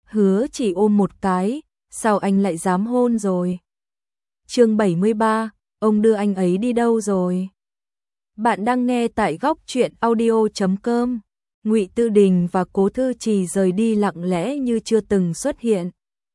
hứa chỉ ôm một cái, sao anh lại dám hôn rồi? Chương 73, ông đưa anh ấy đi đâu rồi? Bạn đang nghe tại góc truyện audio.com. Ngụy Tư Đình và Cố Thư Trì rời đi lặng lẽ như chưa từng xuất hiện.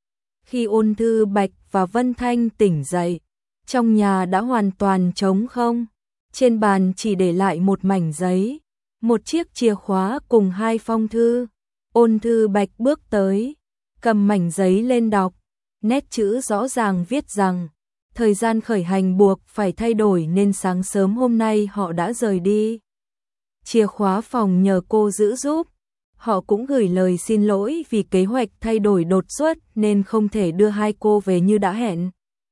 Khi Ôn Thư Bạch và Vân Thanh tỉnh dậy, trong nhà đã hoàn toàn trống không. Trên bàn chỉ để lại một mảnh giấy, một chiếc chìa khóa cùng 2 phong thư. Ôn Thư Bạch bước tới, cầm mảnh giấy lên đọc, nét chữ rõ ràng viết rằng thời gian khởi hành buộc phải thay đổi nên sáng sớm hôm nay họ đã rời đi. Chìa khóa phòng nhờ cô giữ giúp. Họ cũng gửi lời xin lỗi vì kế hoạch thay đổi đột xuất nên không thể đưa hai cô về như đã hẹn.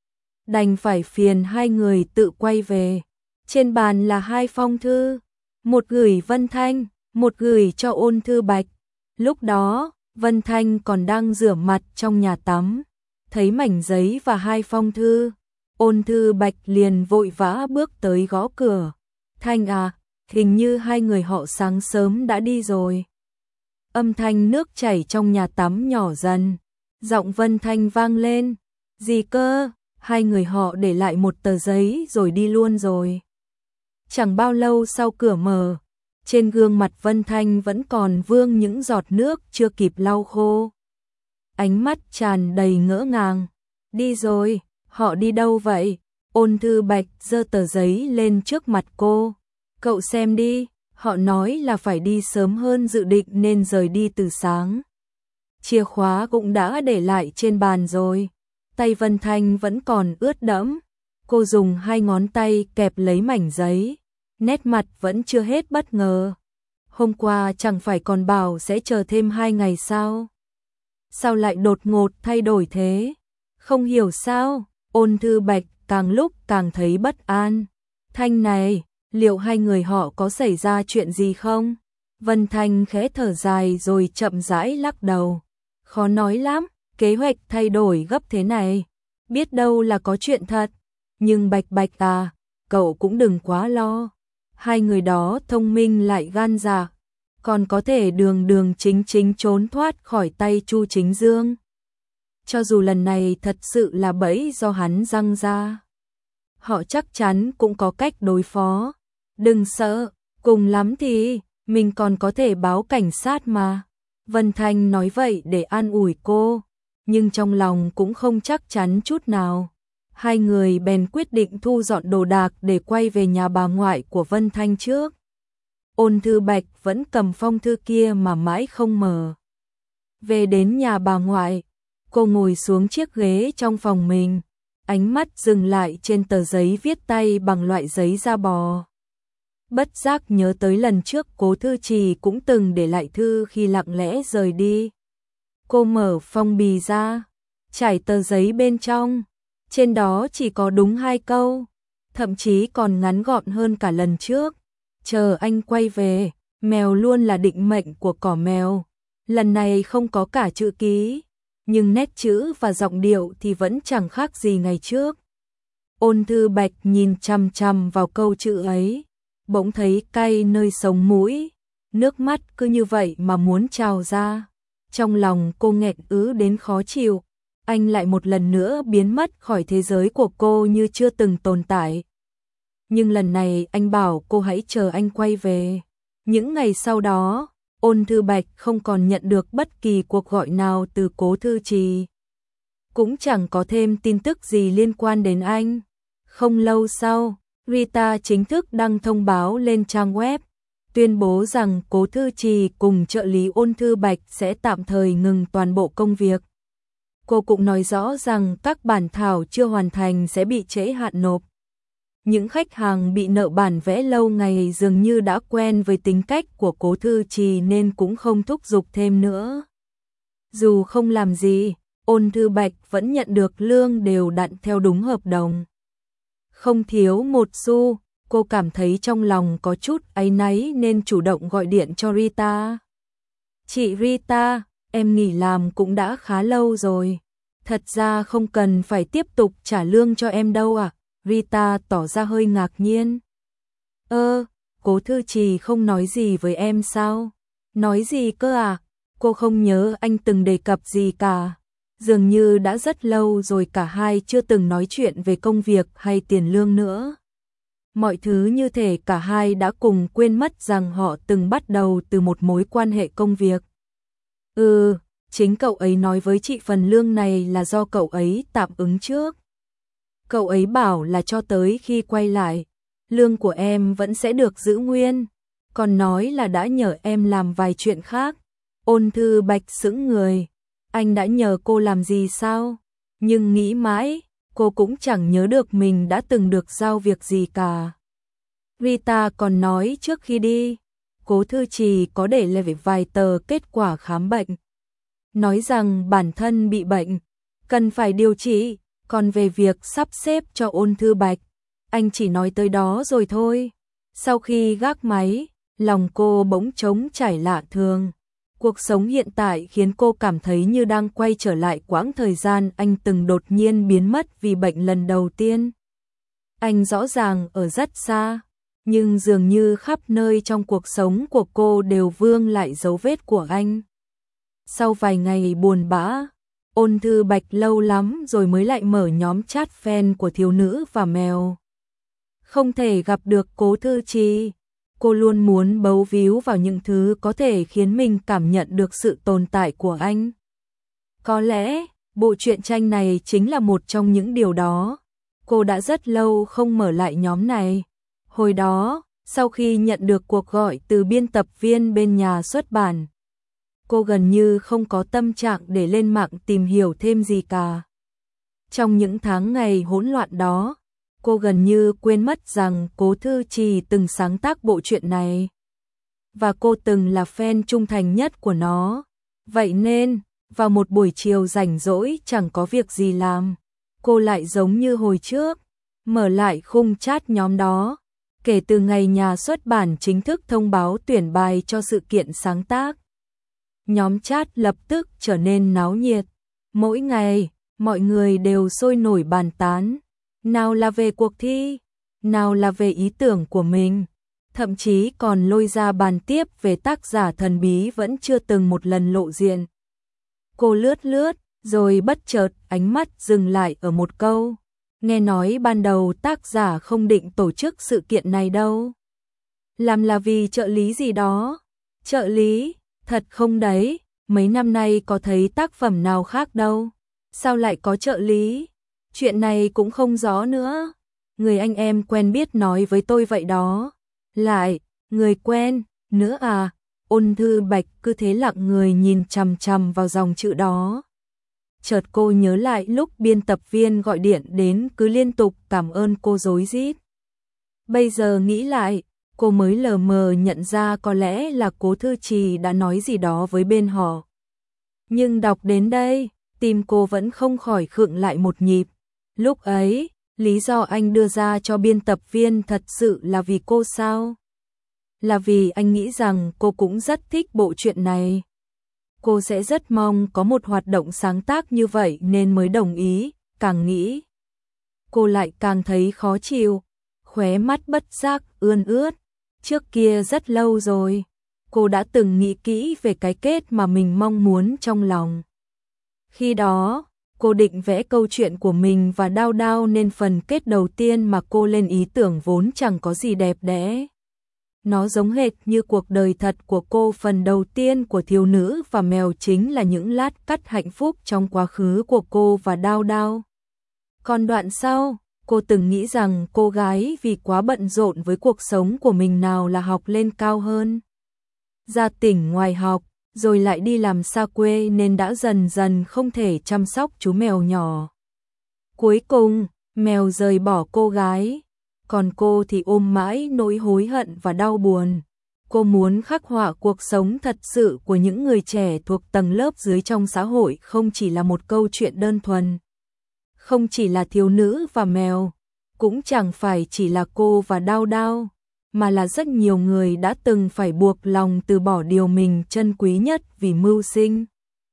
Đành phải phiền hai người tự quay về. Trên bàn là 2 phong thư, một gửi Vân Thanh, một gửi cho Ôn Thư Bạch. Lúc đó, Vân Thanh còn đang rửa mặt trong nhà tắm, thấy mảnh giấy và 2 phong thư. Ôn Thư Bạch liền vội vã bước tới gõ cửa. Thanh à, hình như hai người họ sáng sớm đã đi rồi. Âm thanh nước chảy trong nhà tắm nhỏ dần. Giọng Vân Thanh vang lên. Gì cơ? Hai người họ để lại một tờ giấy rồi đi luôn rồi. Chẳng bao lâu sau cửa mở, trên gương mặt Vân Thanh vẫn còn vương những giọt nước chưa kịp lau khô. Ánh mắt tràn đầy ngỡ ngàng. Đi rồi, họ đi đâu vậy? Ôn Thư Bạch giơ tờ giấy lên trước mặt cô. Cậu xem đi, họ nói là phải đi sớm hơn dự định nên rời đi từ sáng. Chìa khóa cũng đã để lại trên bàn rồi. Tay Vân Thanh vẫn còn ướt đẫm. Cô dùng 2 ngón tay kẹp lấy mảnh giấy. Nét mặt vẫn chưa hết bất ngờ. Hôm qua chẳng phải còn bảo sẽ chờ thêm 2 ngày sao? Sao lại đột ngột thay đổi thế? Không hiểu sao? Ôn Thư Bạch càng lúc càng thấy bất an. Thanh này, liệu hai người họ có xảy ra chuyện gì không? Vân Thanh khẽ thở dài rồi chậm rãi lắc đầu. Khó nói lắm, kế hoạch thay đổi gấp thế này. Biết đâu là có chuyện thật. Nhưng Bạch Bạch à, cậu cũng đừng quá lo. Hai người đó thông minh lại gan dạ, còn có thể đường đường chính chính trốn thoát khỏi tay Chu Chính Dương. Cho dù lần này thật sự là bẫy do hắn răng ra, họ chắc chắn cũng có cách đối phó. Đừng sợ, cùng lắm thì mình còn có thể báo cảnh sát mà. Vân Thanh nói vậy để an ủi cô, nhưng trong lòng cũng không chắc chắn chút nào. Hai người bèn quyết định thu dọn đồ đạc để quay về nhà bà ngoại của Vân Thanh trước. Ôn Thư Bạch vẫn cầm phong thư kia mà mãi không mở. Về đến nhà bà ngoại, cô ngồi xuống chiếc ghế trong phòng mình, ánh mắt dừng lại trên tờ giấy viết tay bằng loại giấy da bò. Bất giác nhớ tới lần trước Cố Thư Trì cũng từng để lại thư khi lặng lẽ rời đi. Cô mở phong bì ra, trải tờ giấy bên trong. Trên đó chỉ có đúng 2 câu, thậm chí còn ngắn gọn hơn cả lần trước. Chờ anh quay về, mèo luôn là định mệnh của cỏ mèo. Lần này không có cả chữ ký, nhưng nét chữ và giọng điệu thì vẫn chẳng khác gì ngày trước. Ôn Thư Bạch nhìn chằm chằm vào câu chữ ấy, bỗng thấy cay nơi sống mũi, nước mắt cứ như vậy mà muốn trào ra. Trong lòng cô nghẹn ứ đến khó chịu. Anh lại một lần nữa biến mất khỏi thế giới của cô như chưa từng tồn tại. Nhưng lần này anh bảo cô hãy chờ anh quay về. Những ngày sau đó, Ôn Thư Bạch không còn nhận được bất kỳ cuộc gọi nào từ Cố Thư Trì. Cũng chẳng có thêm tin tức gì liên quan đến anh. Không lâu sau, Rita chính thức đăng thông báo lên trang web, tuyên bố rằng Cố Thư Trì cùng trợ lý Ôn Thư Bạch sẽ tạm thời ngừng toàn bộ công việc. Cô cũng nói rõ rằng các bản thảo chưa hoàn thành sẽ bị trễ hạn nộp. Những khách hàng bị nợ bản vẽ lâu ngày dường như đã quen với tính cách của Cố Thư Trì nên cũng không thúc giục thêm nữa. Dù không làm gì, Ôn Thư Bạch vẫn nhận được lương đều đặn theo đúng hợp đồng. Không thiếu một xu, cô cảm thấy trong lòng có chút áy náy nên chủ động gọi điện cho Rita. Chị Rita, em nghỉ làm cũng đã khá lâu rồi. Thật ra không cần phải tiếp tục trả lương cho em đâu ạ. Rita tỏ ra hơi ngạc nhiên. Cố Thư Trì không nói gì với em sao? Nói gì cơ à? Cô không nhớ anh từng đề cập gì cả. Dường như đã rất lâu rồi cả hai chưa từng nói chuyện về công việc hay tiền lương nữa. Mọi thứ như thể cả hai đã cùng quên mất rằng họ từng bắt đầu từ một mối quan hệ công việc. Chính cậu ấy nói với chị phần lương này là do cậu ấy tạm ứng trước. Cậu ấy bảo là cho tới khi quay lại, lương của em vẫn sẽ được giữ nguyên, còn nói là đã nhờ em làm vài chuyện khác. Ôn Thư Bạch sững người, anh đã nhờ cô làm gì sao? Nhưng nghĩ mãi, cô cũng chẳng nhớ được mình đã từng được giao việc gì cả. Rita còn nói trước khi đi, Cố Thư Trì có để lại vài tờ kết quả khám bệnh. Nói rằng bản thân bị bệnh, cần phải điều trị, còn về việc sắp xếp cho Ôn Thư Bạch, anh chỉ nói tới đó rồi thôi. Sau khi gác máy, lòng cô bỗng trống trải lạ thường. Cuộc sống hiện tại khiến cô cảm thấy như đang quay trở lại quãng thời gian anh từng đột nhiên biến mất vì bệnh lần đầu tiên. Anh rõ ràng ở rất xa, nhưng dường như khắp nơi trong cuộc sống của cô đều vương lại dấu vết của anh. Sau vài ngày buồn bã, Ôn Thư Bạch lâu lắm rồi mới lại mở nhóm chat fan của Thiếu nữ và mèo. Không thể gặp được Cố Thư Trì, cô luôn muốn bấu víu vào những thứ có thể khiến mình cảm nhận được sự tồn tại của anh. Có lẽ, bộ truyện tranh này chính là một trong những điều đó. Cô đã rất lâu không mở lại nhóm này. Hồi đó, sau khi nhận được cuộc gọi từ biên tập viên bên nhà xuất bản, cô gần như không có tâm trạng để lên mạng tìm hiểu thêm gì cả. Trong những tháng ngày hỗn loạn đó, cô gần như quên mất rằng Cố Thư Trì từng sáng tác bộ truyện này. Và cô từng là fan trung thành nhất của nó. Vậy nên, vào một buổi chiều rảnh rỗi chẳng có việc gì làm, cô lại giống như hồi trước, mở lại khung chat nhóm đó. Kể từ ngày nhà xuất bản chính thức thông báo tuyển bài cho sự kiện sáng tác, nhóm chat lập tức trở nên náo nhiệt. Mỗi ngày, mọi người đều sôi nổi bàn tán. Nào là về cuộc thi, nào là về ý tưởng của mình, thậm chí còn lôi ra bàn tiếp về tác giả thần bí vẫn chưa từng một lần lộ diện. Cô lướt lướt, rồi bất chợt ánh mắt dừng lại ở một câu. Nghe nói ban đầu tác giả không định tổ chức sự kiện này đâu. Làm là vì trợ lý gì đó. Trợ lý, thật không đấy, mấy năm nay có thấy tác phẩm nào khác đâu. Sao lại có trợ lý? Chuyện này cũng không rõ nữa. Người anh em quen biết nói với tôi vậy đó. Lại, người quen, nữa à? Ôn Thư Bạch cứ thế lặng người nhìn chằm chằm vào dòng chữ đó. Chợt cô nhớ lại lúc biên tập viên gọi điện đến cứ liên tục cảm ơn cô rối rít. Bây giờ nghĩ lại, cô mới lờ mờ nhận ra có lẽ là Cố Thư Trì đã nói gì đó với bên họ. Nhưng đọc đến đây, tim cô vẫn không khỏi khựng lại một nhịp. Lúc ấy, lý do anh đưa ra cho biên tập viên thật sự là vì cô sao? Là vì anh nghĩ rằng cô cũng rất thích bộ truyện này. Cô sẽ rất mong có một hoạt động sáng tác như vậy nên mới đồng ý. Càng nghĩ, cô lại càng thấy khó chịu, khóe mắt bất giác ươn ướt. Trước kia rất lâu rồi, cô đã từng nghĩ kỹ về cái kết mà mình mong muốn trong lòng. Khi đó, cô định vẽ câu chuyện của mình và Đao Đao nên phần kết đầu tiên mà cô lên ý tưởng vốn chẳng có gì đẹp đẽ. Nó giống hệt như cuộc đời thật của cô. Phần đầu tiên của Thiếu nữ và mèo chính là những lát cắt hạnh phúc trong quá khứ của cô và Đao Đao. Còn đoạn sau, cô từng nghĩ rằng cô gái vì quá bận rộn với cuộc sống của mình nào là học lên cao hơn, ra tỉnh ngoài học, rồi lại đi làm xa quê nên đã dần dần không thể chăm sóc chú mèo nhỏ. Cuối cùng, mèo rời bỏ cô gái, còn cô thì ôm mãi nỗi hối hận và đau buồn. Cô muốn khắc họa cuộc sống thật sự của những người trẻ thuộc tầng lớp dưới trong xã hội, không chỉ là một câu chuyện đơn thuần. Không chỉ là Thiếu nữ và mèo, cũng chẳng phải chỉ là cô và Đao Đao, mà là rất nhiều người đã từng phải buộc lòng từ bỏ điều mình trân quý nhất vì mưu sinh.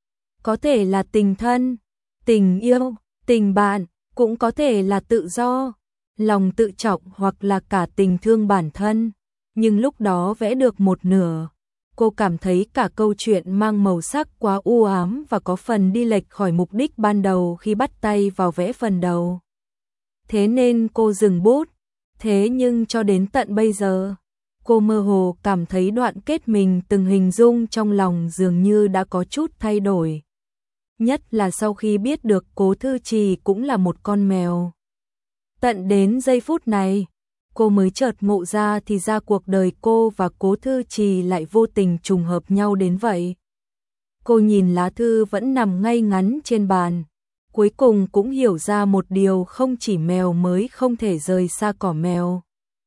Có thể là tình thân, tình yêu, tình bạn, cũng có thể là tự do, lòng tự trọng hoặc là cả tình thương bản thân. Nhưng lúc đó vẽ được một nửa, Cô cảm thấy cả câu chuyện mang màu sắc quá u ám và có phần đi lệch khỏi mục đích ban đầu khi bắt tay vào vẽ phần đầu. Thế nên cô dừng bút. Thế nhưng cho đến tận bây giờ, cô mơ hồ cảm thấy đoạn kết mình từng hình dung trong lòng dường như đã có chút thay đổi. Nhất là sau khi biết được Cố Thư Trì cũng là một con mèo. Tận đến giây phút này, cô mới chợt ngộ ra thì ra cuộc đời cô và Cố Thư Trì lại vô tình trùng hợp nhau đến vậy. Cô nhìn lá thư vẫn nằm ngay ngắn trên bàn, cuối cùng cũng hiểu ra một điều, không chỉ mèo mới không thể rời xa cỏ mèo.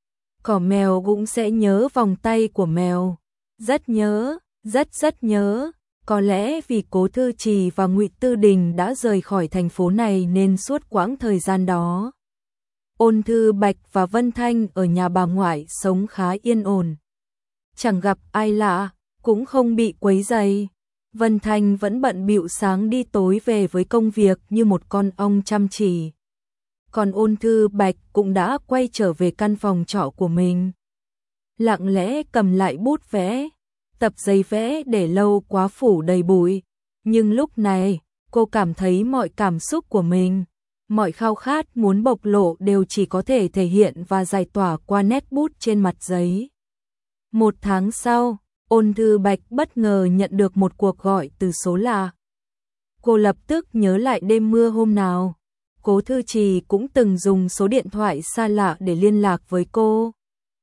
Cỏ mèo cũng sẽ nhớ vòng tay của mèo. Rất nhớ, rất nhớ. Có lẽ vì Cố Thư Trì và Ngụy Tư Đình đã rời khỏi thành phố này nên suốt quãng thời gian đó, Ôn Thư Bạch và Vân Thanh ở nhà bà ngoại sống khá yên ổn. Chẳng gặp ai lạ, cũng không bị quấy rầy. Vân Thanh vẫn bận bịu sáng đi tối về với công việc như một con ong chăm chỉ. Còn Ôn Thư Bạch cũng đã quay trở về căn phòng trọ của mình. Lặng lẽ cầm lại bút vẽ, tập giấy vẽ để lâu quá phủ đầy bụi. Nhưng lúc này, cô cảm thấy mọi cảm xúc của mình, mọi khao khát muốn bộc lộ đều chỉ có thể thể hiện và giải tỏa qua nét bút trên mặt giấy. 1 tháng sau, Ôn Thư Bạch bất ngờ nhận được một cuộc gọi từ số lạ. Cô lập tức nhớ lại đêm mưa hôm nào, Cố Thư Trì cũng từng dùng số điện thoại xa lạ để liên lạc với cô.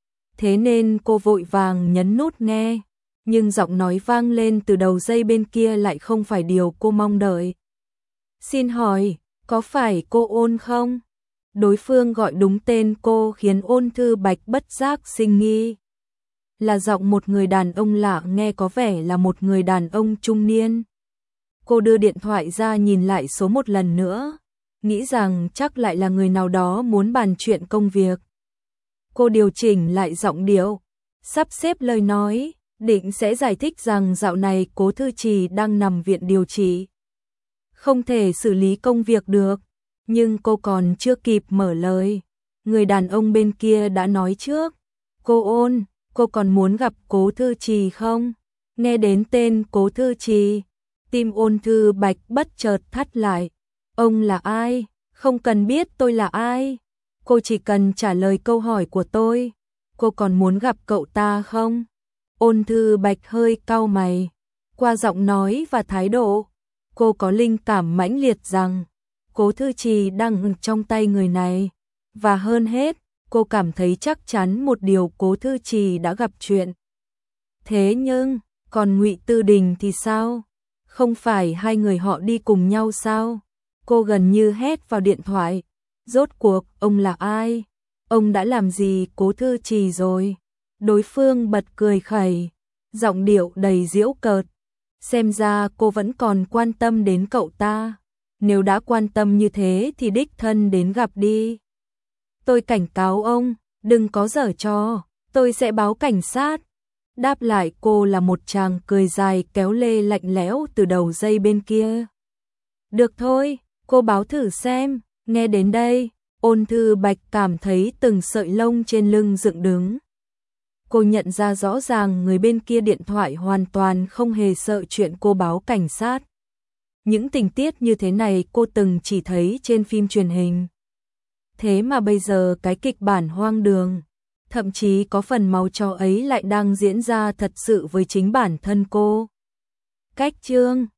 Thế nên cô vội vàng nhấn nút nghe, nhưng giọng nói vang lên từ đầu dây bên kia lại không phải điều cô mong đợi. Xin hỏi, có phải cô Ôn không? Đối phương gọi đúng tên cô khiến Ôn Thư Bạch bất giác sinh nghi. Là giọng một người đàn ông lạ, nghe có vẻ là một người đàn ông trung niên. Cô đưa điện thoại ra nhìn lại số một lần nữa, nghĩ rằng chắc lại là người nào đó muốn bàn chuyện công việc. Cô điều chỉnh lại giọng điệu, sắp xếp lời nói, định sẽ giải thích rằng dạo này Cố Thư Trì đang nằm viện điều trị, không thể xử lý công việc được. Nhưng cô còn chưa kịp mở lời, người đàn ông bên kia đã nói trước. Cô Ôn, cô còn muốn gặp Cố Thư Trì không? Nghe đến tên Cố Thư Trì, tim Ôn Thư Bạch bất chợt thắt lại. Ông là ai? Không cần biết tôi là ai. Cô chỉ cần trả lời câu hỏi của tôi. Cô còn muốn gặp cậu ta không? Ôn Thư Bạch hơi cau mày. Qua giọng nói và thái độ, cô có linh cảm mãnh liệt rằng Cố Thư Trì đang trong tay người này. Và hơn hết, cô cảm thấy chắc chắn một điều, Cố Thư Trì đã gặp chuyện. Thế nhưng, còn Ngụy Tư Đình thì sao? Không phải hai người họ đi cùng nhau sao? Cô gần như hét vào điện thoại. Rốt cuộc, ông là ai? Ông đã làm gì Cố Thư Trì rồi? Đối phương bật cười khẩy, giọng điệu đầy giễu cợt. Xem ra cô vẫn còn quan tâm đến cậu ta. Nếu đã quan tâm như thế thì đích thân đến gặp đi. Tôi cảnh cáo ông, đừng có giở trò, tôi sẽ báo cảnh sát. Đáp lại cô là một tràng cười dài kéo lê lạnh lẽo từ đầu dây bên kia. Được thôi, cô báo thử xem. Nghe đến đây, Ôn Thư Bạch cảm thấy từng sợi lông trên lưng dựng đứng. Cô nhận ra rõ ràng người bên kia điện thoại hoàn toàn không hề sợ chuyện cô báo cảnh sát. Những tình tiết như thế này cô từng chỉ thấy trên phim truyền hình. Thế mà bây giờ cái kịch bản hoang đường, thậm chí có phần máu chó ấy lại đang diễn ra thật sự với chính bản thân cô. Cách chương